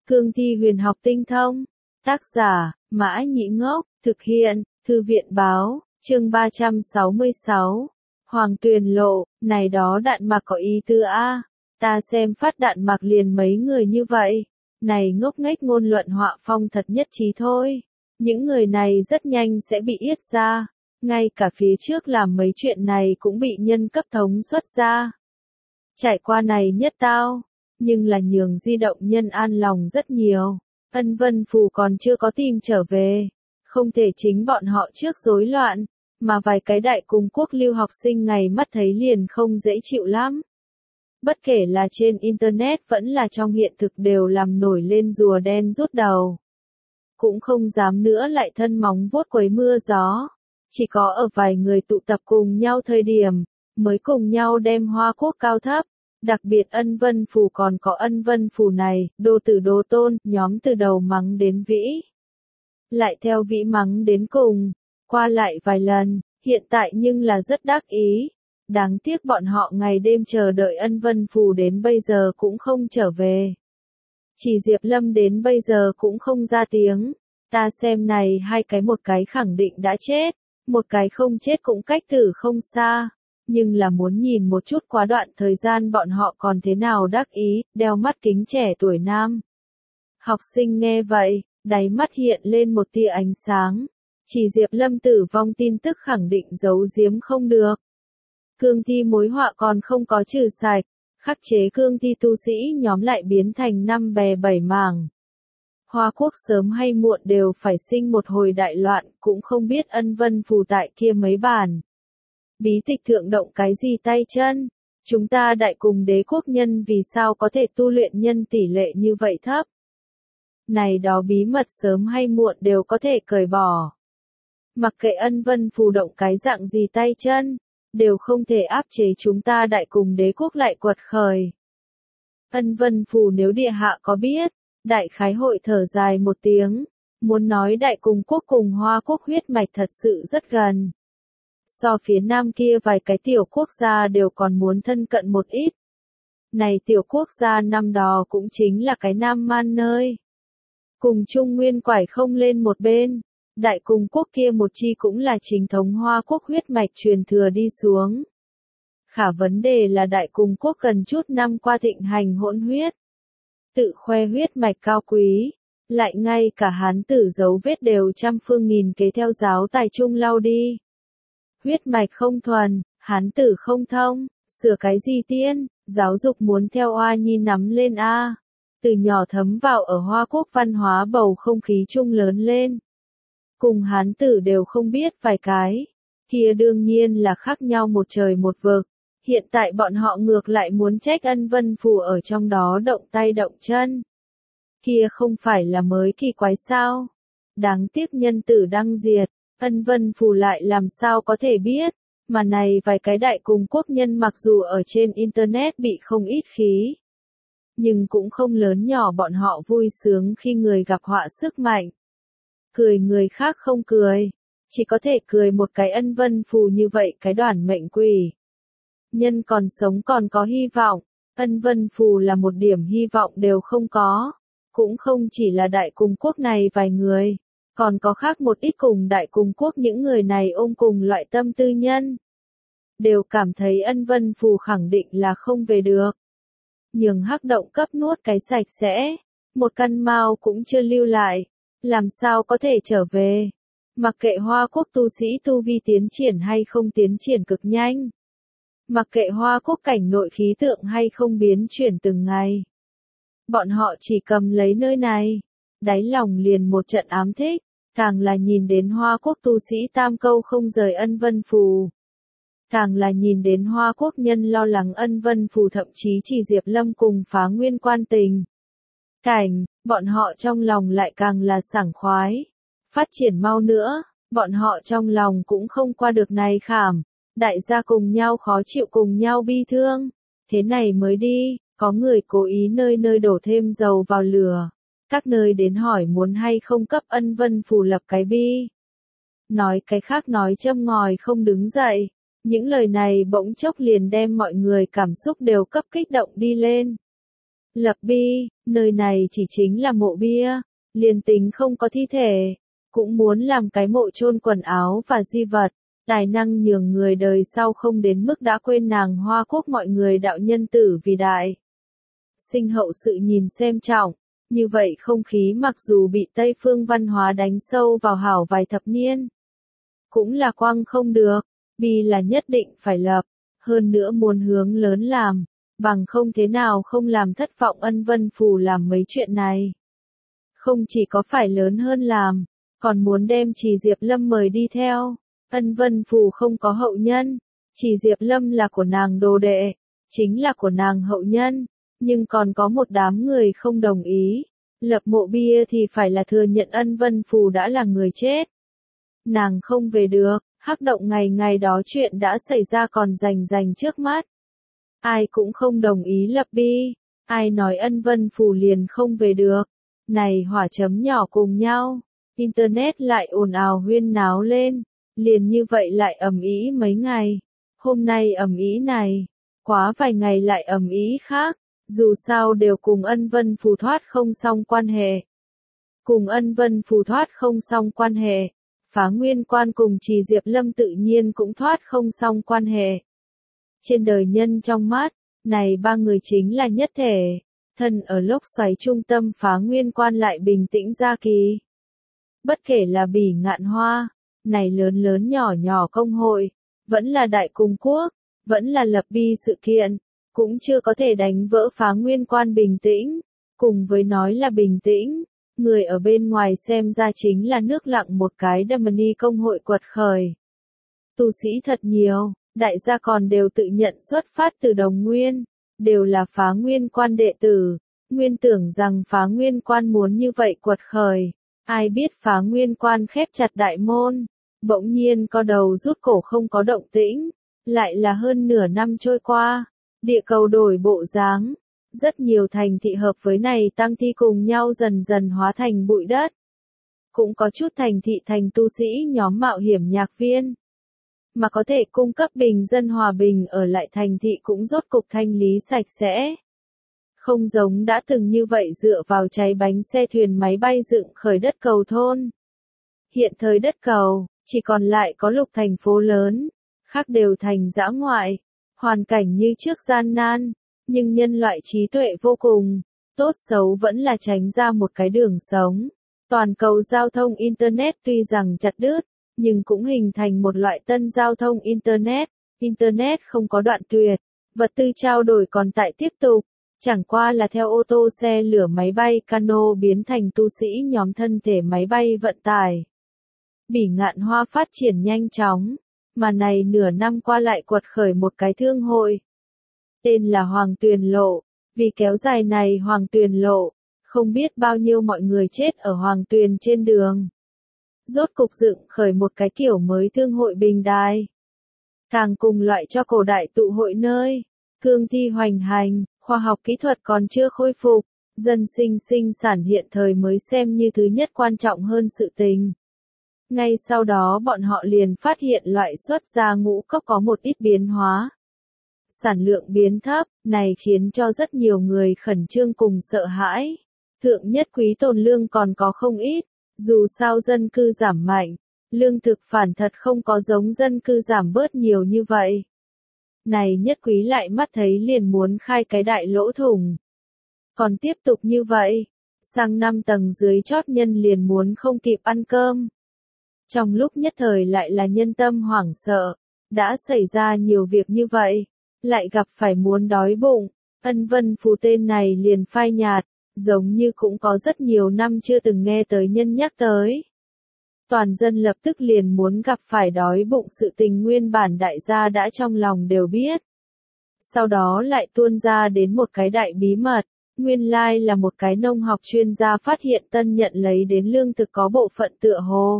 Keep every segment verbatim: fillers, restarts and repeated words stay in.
Cương thi huyền học tinh thông. Tác giả, Mã Nhĩ Ngốc, thực hiện, Thư viện báo, chương ba trăm sáu mươi sáu. Hoàng Tuyền Lộ, này đó đạn mạc có ý tư a. Ta xem phát đạn mạc liền mấy người như vậy. Này ngốc nghếch ngôn luận họa phong thật nhất trí thôi. Những người này rất nhanh sẽ bị yết ra. Ngay cả phía trước làm mấy chuyện này cũng bị nhân cấp thống xuất ra. Trải qua này nhất tao. Nhưng là nhường di động nhân an lòng rất nhiều. Ân Vân Phù còn chưa có tìm trở về. Không thể chính bọn họ trước rối loạn. Mà vài cái đại cung quốc lưu học sinh ngày mắt thấy liền không dễ chịu lắm. Bất kể là trên Internet vẫn là trong hiện thực đều làm nổi lên rùa đen rút đầu. Cũng không dám nữa lại thân móng vuốt quấy mưa gió. Chỉ có ở vài người tụ tập cùng nhau thời điểm, mới cùng nhau đem Hoa Quốc cao thấp. Đặc biệt Ân Vân Phù còn có Ân Vân Phù này, đô tử đô tôn, nhóm từ đầu mắng đến vĩ. Lại theo vĩ mắng đến cùng, qua lại vài lần, hiện tại nhưng là rất đắc ý. Đáng tiếc bọn họ ngày đêm chờ đợi Ân Vân Phù đến bây giờ cũng không trở về. Chỉ Diệp Lâm đến bây giờ cũng không ra tiếng. Ta xem này hai cái một cái khẳng định đã chết, một cái không chết cũng cách tử không xa. Nhưng là muốn nhìn một chút quá đoạn thời gian bọn họ còn thế nào đắc ý, đeo mắt kính trẻ tuổi nam. Học sinh nghe vậy, đáy mắt hiện lên một tia ánh sáng. Chỉ Diệp Lâm tử vong tin tức khẳng định giấu giếm không được. Cương thi mối họa còn không có trừ sạch, khắc chế cương thi tu sĩ nhóm lại biến thành năm bè bảy mảng. Hoa Quốc sớm hay muộn đều phải sinh một hồi đại loạn, cũng không biết Ân Vân Phù tại kia mấy bản. Bí tịch thượng động cái gì tay chân? Chúng ta đại cùng đế quốc nhân vì sao có thể tu luyện nhân tỷ lệ như vậy thấp? Này đó bí mật sớm hay muộn đều có thể cởi bỏ. Mặc kệ Ân Vân Phù động cái dạng gì tay chân, đều không thể áp chế chúng ta đại cùng đế quốc lại quật khởi. Ân Vân Phù nếu địa hạ có biết, đại khái hội thở dài một tiếng, muốn nói đại cùng quốc cùng Hoa Quốc huyết mạch thật sự rất gần. So phía nam kia vài cái tiểu quốc gia đều còn muốn thân cận một ít. Này tiểu quốc gia năm đó cũng chính là cái nam man nơi. Cùng Trung Nguyên quải không lên một bên. Đại cùng quốc kia một chi cũng là chính thống Hoa Quốc huyết mạch truyền thừa đi xuống. Khả vấn đề là đại cùng quốc gần chút năm qua thịnh hành hỗn huyết. Tự khoe huyết mạch cao quý. Lại ngay cả hán tử dấu vết đều trăm phương nghìn kế theo giáo tài trung lau đi. Huyết mạch không thuần, hán tử không thông, sửa cái gì tiên, giáo dục muốn theo oa nhi nắm lên a. Từ nhỏ thấm vào ở Hoa Quốc văn hóa bầu không khí chung lớn lên. Cùng hán tử đều không biết vài cái, kia đương nhiên là khác nhau một trời một vực. Hiện tại bọn họ ngược lại muốn trách Ân Vân Phù ở trong đó động tay động chân. Kia không phải là mới kỳ quái sao? Đáng tiếc nhân tử đăng diệt. Ân Vân Phù lại làm sao có thể biết, mà này vài cái đại cùng quốc nhân mặc dù ở trên Internet bị không ít khí. Nhưng cũng không lớn nhỏ bọn họ vui sướng khi người gặp họa sức mạnh. Cười người khác không cười, chỉ có thể cười một cái Ân Vân Phù như vậy cái đoàn mệnh quỷ. Nhân còn sống còn có hy vọng, Ân Vân Phù là một điểm hy vọng đều không có, cũng không chỉ là đại cùng quốc này vài người. Còn có khác một ít cùng đại cùng quốc những người này ôm cùng loại tâm tư nhân. Đều cảm thấy Ân Vân Phù khẳng định là không về được. Nhường hắc động cấp nuốt cái sạch sẽ. Một căn mao cũng chưa lưu lại. Làm sao có thể trở về. Mặc kệ Hoa Quốc tu sĩ tu vi tiến triển hay không tiến triển cực nhanh. Mặc kệ Hoa Quốc cảnh nội khí tượng hay không biến chuyển từng ngày. Bọn họ chỉ cầm lấy nơi này. Đáy lòng liền một trận ám thích. Càng là nhìn đến Hoa Quốc tu sĩ tam câu không rời Ân Vân Phù. Càng là nhìn đến Hoa Quốc nhân lo lắng Ân Vân Phù thậm chí chỉ Diệp Lâm cùng phá nguyên quan tình. Cảnh, bọn họ trong lòng lại càng là sảng khoái. Phát triển mau nữa, bọn họ trong lòng cũng không qua được này khảm. Đại gia cùng nhau khó chịu cùng nhau bi thương. Thế này mới đi, có người cố ý nơi nơi đổ thêm dầu vào lửa. Các nơi đến hỏi muốn hay không cấp Ân Vân Phù lập cái bi. Nói cái khác nói châm ngòi không đứng dậy. Những lời này bỗng chốc liền đem mọi người cảm xúc đều cấp kích động đi lên. Lập bi, nơi này chỉ chính là mộ bia, liền tính không có thi thể, cũng muốn làm cái mộ chôn quần áo và di vật, tài năng nhường người đời sau không đến mức đã quên nàng Hoa Quốc mọi người đạo nhân tử vì đại. Sinh hậu sự nhìn xem trọng, như vậy không khí mặc dù bị Tây phương văn hóa đánh sâu vào hảo vài thập niên, cũng là quăng không được, bi là nhất định phải lập, hơn nữa muốn hướng lớn làm, bằng không thế nào không làm thất vọng Ân Vân Phù làm mấy chuyện này. Không chỉ có phải lớn hơn làm, còn muốn đem Trì Diệp Lâm mời đi theo. Ân Vân Phù không có hậu nhân, Trì Diệp Lâm là của nàng đồ đệ, chính là của nàng hậu nhân, nhưng còn có một đám người không đồng ý. Lập mộ bia thì phải là thừa nhận Ân Vân Phù đã là người chết. Nàng không về được, hắc động ngày ngày đó chuyện đã xảy ra còn rành rành trước mắt. Ai cũng không đồng ý lập bi, ai nói Ân Vân Phù liền không về được. Này hỏa chấm nhỏ cùng nhau, Internet lại ồn ào huyên náo lên, liền như vậy lại ầm ĩ mấy ngày. Hôm nay ầm ĩ này, quá vài ngày lại ầm ĩ khác, dù sao đều cùng Ân Vân Phù thoát không xong quan hệ. Cùng Ân Vân Phù thoát không xong quan hệ, Phá Nguyên Quan cùng Trì Diệp Lâm tự nhiên cũng thoát không xong quan hệ. Trên đời nhân trong mắt, này ba người chính là nhất thể, thân ở lốc xoáy trung tâm Phá Nguyên Quan lại bình tĩnh ra kỳ. Bất kể là Bỉ Ngạn Hoa, này lớn lớn nhỏ nhỏ công hội, vẫn là Đại Cung Quốc, vẫn là lập bi sự kiện, cũng chưa có thể đánh vỡ Phá Nguyên Quan bình tĩnh, cùng với nói là bình tĩnh, người ở bên ngoài xem ra chính là nước lặng một cái Damani công hội quật khởi. Tu sĩ thật nhiều, đại gia còn đều tự nhận xuất phát từ đồng nguyên, đều là Phá Nguyên Quan đệ tử, nguyên tưởng rằng Phá Nguyên Quan muốn như vậy quật khởi, ai biết Phá Nguyên Quan khép chặt đại môn, bỗng nhiên co đầu rút cổ không có động tĩnh, lại là hơn nửa năm trôi qua, địa cầu đổi bộ dáng, rất nhiều thành thị hợp với này tăng thi cùng nhau dần dần hóa thành bụi đất. Cũng có chút thành thị thành tu sĩ nhóm mạo hiểm nhạc viên, mà có thể cung cấp bình dân hòa bình ở lại thành thị cũng rốt cục thanh lý sạch sẽ. Không giống đã từng như vậy dựa vào cháy bánh xe thuyền máy bay dựng khởi đất cầu thôn. Hiện thời đất cầu, chỉ còn lại có lục thành phố lớn, khác đều thành dã ngoại, hoàn cảnh như trước gian nan, nhưng nhân loại trí tuệ vô cùng, tốt xấu vẫn là tránh ra một cái đường sống. Toàn cầu giao thông Internet tuy rằng chặt đứt, nhưng cũng hình thành một loại tân giao thông Internet. Internet không có đoạn tuyệt, vật tư trao đổi còn tại tiếp tục, chẳng qua là theo ô tô xe lửa máy bay cano biến thành tu sĩ nhóm thân thể máy bay vận tải. Bỉ Ngạn Hoa phát triển nhanh chóng, mà này nửa năm qua lại quật khởi một cái thương hội. Tên là Hoàng Tuyền Lộ, vì kéo dài này Hoàng Tuyền Lộ, không biết bao nhiêu mọi người chết ở Hoàng Tuyền trên đường. Rốt cục dựng khởi một cái kiểu mới thương hội bình đài. Càng cùng loại cho cổ đại tụ hội nơi, cương thi hoành hành, khoa học kỹ thuật còn chưa khôi phục, dân sinh sinh sản hiện thời mới xem như thứ nhất quan trọng hơn sự tình. Ngay sau đó bọn họ liền phát hiện loại xuất ra ngũ cốc có một ít biến hóa. Sản lượng biến thấp, này khiến cho rất nhiều người khẩn trương cùng sợ hãi. Thượng nhất quý tồn lương còn có không ít, dù sao dân cư giảm mạnh, lương thực phản thật không có giống dân cư giảm bớt nhiều như vậy. Này nhất quý lại mắt thấy liền muốn khai cái đại lỗ thủng. Còn tiếp tục như vậy, sang năm tầng dưới chót nhân liền muốn không kịp ăn cơm. Trong lúc nhất thời lại là nhân tâm hoảng sợ, đã xảy ra nhiều việc như vậy, lại gặp phải muốn đói bụng, Ân Vân Phù tên này liền phai nhạt, giống như cũng có rất nhiều năm chưa từng nghe tới nhân nhắc tới. Toàn dân lập tức liền muốn gặp phải đói bụng sự tình nguyên bản đại gia đã trong lòng đều biết. Sau đó lại tuôn ra đến một cái đại bí mật, nguyên lai là một cái nông học chuyên gia phát hiện tân nhận lấy đến lương thực có bộ phận tựa hồ.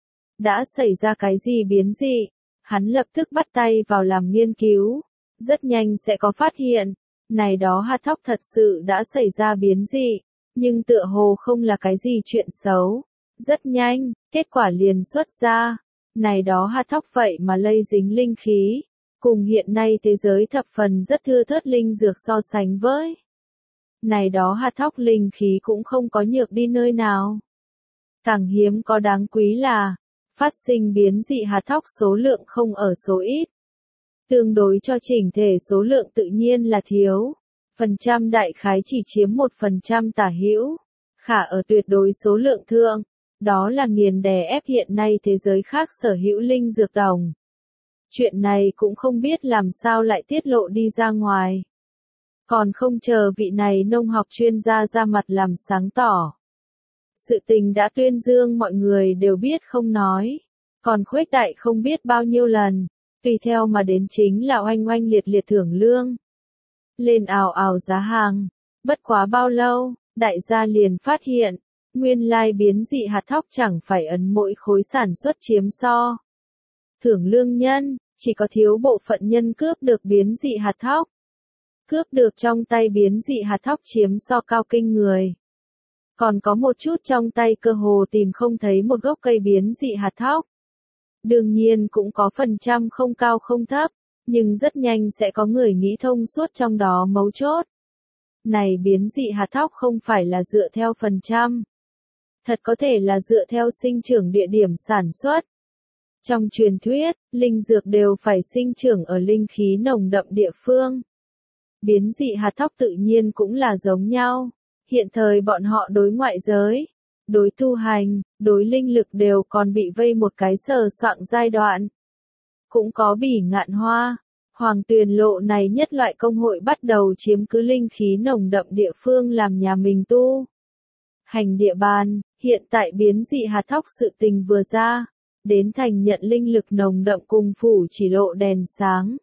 Đã xảy ra cái gì biến dị, hắn lập tức bắt tay vào làm nghiên cứu, rất nhanh sẽ có phát hiện, này đó hạt thóc thật sự đã xảy ra biến dị, nhưng tựa hồ không là cái gì chuyện xấu. Rất nhanh, kết quả liền xuất ra, này đó hạt thóc vậy mà lây dính linh khí, cùng hiện nay thế giới thập phần rất thưa thớt linh dược so sánh với. Này đó hạt thóc linh khí cũng không có nhược đi nơi nào. Càng hiếm có đáng quý là, phát sinh biến dị hạt thóc số lượng không ở số ít. Tương đối cho chỉnh thể số lượng tự nhiên là thiếu. Phần trăm đại khái chỉ chiếm một phần trăm tả hữu. Khả ở tuyệt đối số lượng thượng, đó là nghiền đè ép hiện nay thế giới khác sở hữu linh dược đồng. Chuyện này cũng không biết làm sao lại tiết lộ đi ra ngoài. Còn không chờ vị này nông học chuyên gia ra mặt làm sáng tỏ. Sự tình đã tuyên dương mọi người đều biết không nói. Còn khuếch đại không biết bao nhiêu lần. Tùy theo mà đến chính là oanh oanh liệt liệt thưởng lương. Lên ào ào giá hàng. Bất quá bao lâu, đại gia liền phát hiện. Nguyên lai biến dị hạt thóc chẳng phải ấn mỗi khối sản xuất chiếm so. Thưởng lương nhân, chỉ có thiếu bộ phận nhân cướp được biến dị hạt thóc. Cướp được trong tay biến dị hạt thóc chiếm so cao kinh người. Còn có một chút trong tay cơ hồ tìm không thấy một gốc cây biến dị hạt thóc. Đương nhiên cũng có phần trăm không cao không thấp, nhưng rất nhanh sẽ có người nghĩ thông suốt trong đó mấu chốt. Này biến dị hạt thóc không phải là dựa theo phần trăm. Thật có thể là dựa theo sinh trưởng địa điểm sản xuất. Trong truyền thuyết, linh dược đều phải sinh trưởng ở linh khí nồng đậm địa phương. Biến dị hạt thóc tự nhiên cũng là giống nhau. Hiện thời bọn họ đối ngoại giới, đối tu hành, đối linh lực đều còn bị vây một cái sờ soạng giai đoạn. Cũng có bỉ ngạn hoa, Hoàng Tuyền Lộ này nhất loại công hội bắt đầu chiếm cứ linh khí nồng đậm địa phương làm nhà mình tu. Hành địa bàn, hiện tại biến dị hạt thóc sự tình vừa ra, đến thành nhận linh lực nồng đậm cùng phủ chỉ lộ đèn sáng.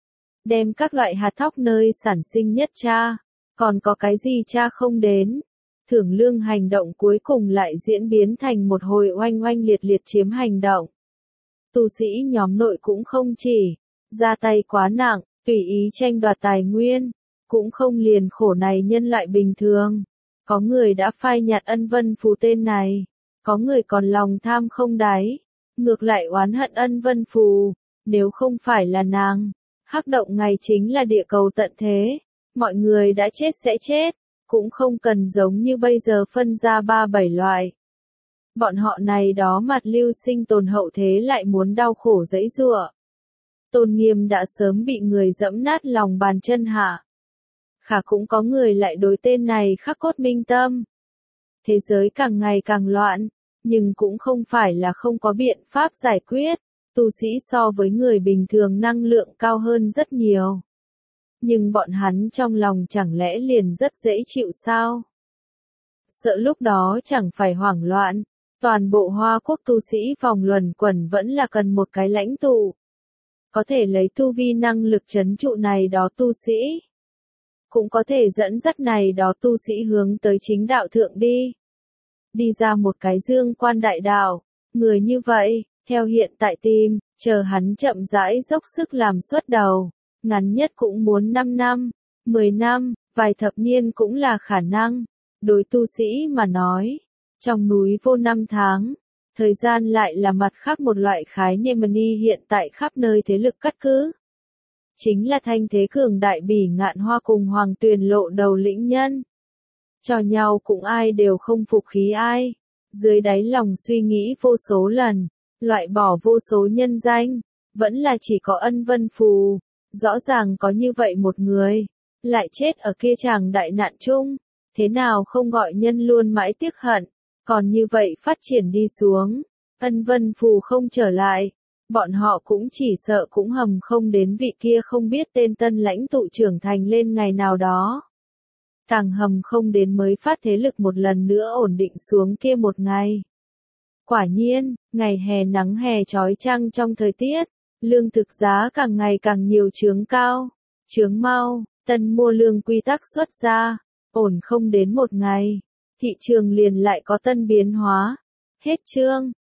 Đem các loại hạt thóc nơi sản sinh nhất tra, còn có cái gì tra không đến. Thưởng lương hành động cuối cùng lại diễn biến thành một hồi oanh oanh liệt liệt chiếm hành động. Tu sĩ nhóm nội cũng không chỉ ra tay quá nặng, tùy ý tranh đoạt tài nguyên, cũng không liền khổ này nhân loại bình thường. Có người đã phai nhạt ân vân phù tên này, có người còn lòng tham không đáy, ngược lại oán hận ân vân phù, nếu không phải là nàng, hắc động ngày chính là địa cầu tận thế, mọi người đã chết sẽ chết, cũng không cần giống như bây giờ phân ra ba bảy loại. Bọn họ này đó mặt lưu sinh tồn hậu thế lại muốn đau khổ dẫy giụa. Tôn Nghiêm đã sớm bị người dẫm nát lòng bàn chân hạ. Khả cũng có người lại đối tên này khắc cốt minh tâm. Thế giới càng ngày càng loạn, nhưng cũng không phải là không có biện pháp giải quyết. Tu sĩ so với người bình thường năng lượng cao hơn rất nhiều. Nhưng bọn hắn trong lòng chẳng lẽ liền rất dễ chịu sao? Sợ lúc đó chẳng phải hoảng loạn, toàn bộ Hoa Quốc tu sĩ vòng luẩn quẩn vẫn là cần một cái lãnh tụ. Có thể lấy tu vi năng lực trấn trụ này đó tu sĩ. Cũng có thể dẫn dắt này đó tu sĩ hướng tới chính đạo thượng đi. Đi ra một cái dương quan đại đạo, người như vậy, theo hiện tại tìm, chờ hắn chậm rãi dốc sức làm xuất đầu, ngắn nhất cũng muốn năm năm, mười năm, vài thập niên cũng là khả năng. Đối tu sĩ mà nói, trong núi vô năm tháng, thời gian lại là mặt khác một loại khái niệm hiện tại khắp nơi thế lực cắt cứ. Chính là thanh thế cường đại bỉ ngạn hoa cùng Hoàng Tuyền Lộ đầu lĩnh nhân. Cho nhau cũng ai đều không phục khí ai. Dưới đáy lòng suy nghĩ vô số lần, loại bỏ vô số nhân danh, vẫn là chỉ có ân vân phù. Rõ ràng có như vậy một người, lại chết ở kia chàng đại nạn chung. Thế nào không gọi nhân luôn mãi tiếc hận, còn như vậy phát triển đi xuống. Ân vân phù không trở lại. Bọn họ cũng chỉ sợ cũng hầm không đến vị kia không biết tên tân lãnh tụ trưởng thành lên ngày nào đó. Càng hầm không đến mới phát thế lực một lần nữa ổn định xuống kia một ngày. Quả nhiên, ngày hè nắng hè chói chang trong thời tiết, lương thực giá càng ngày càng nhiều chướng cao, chướng mau, tân mua lương quy tắc xuất ra, ổn không đến một ngày, thị trường liền lại có tân biến hóa. Hết chương.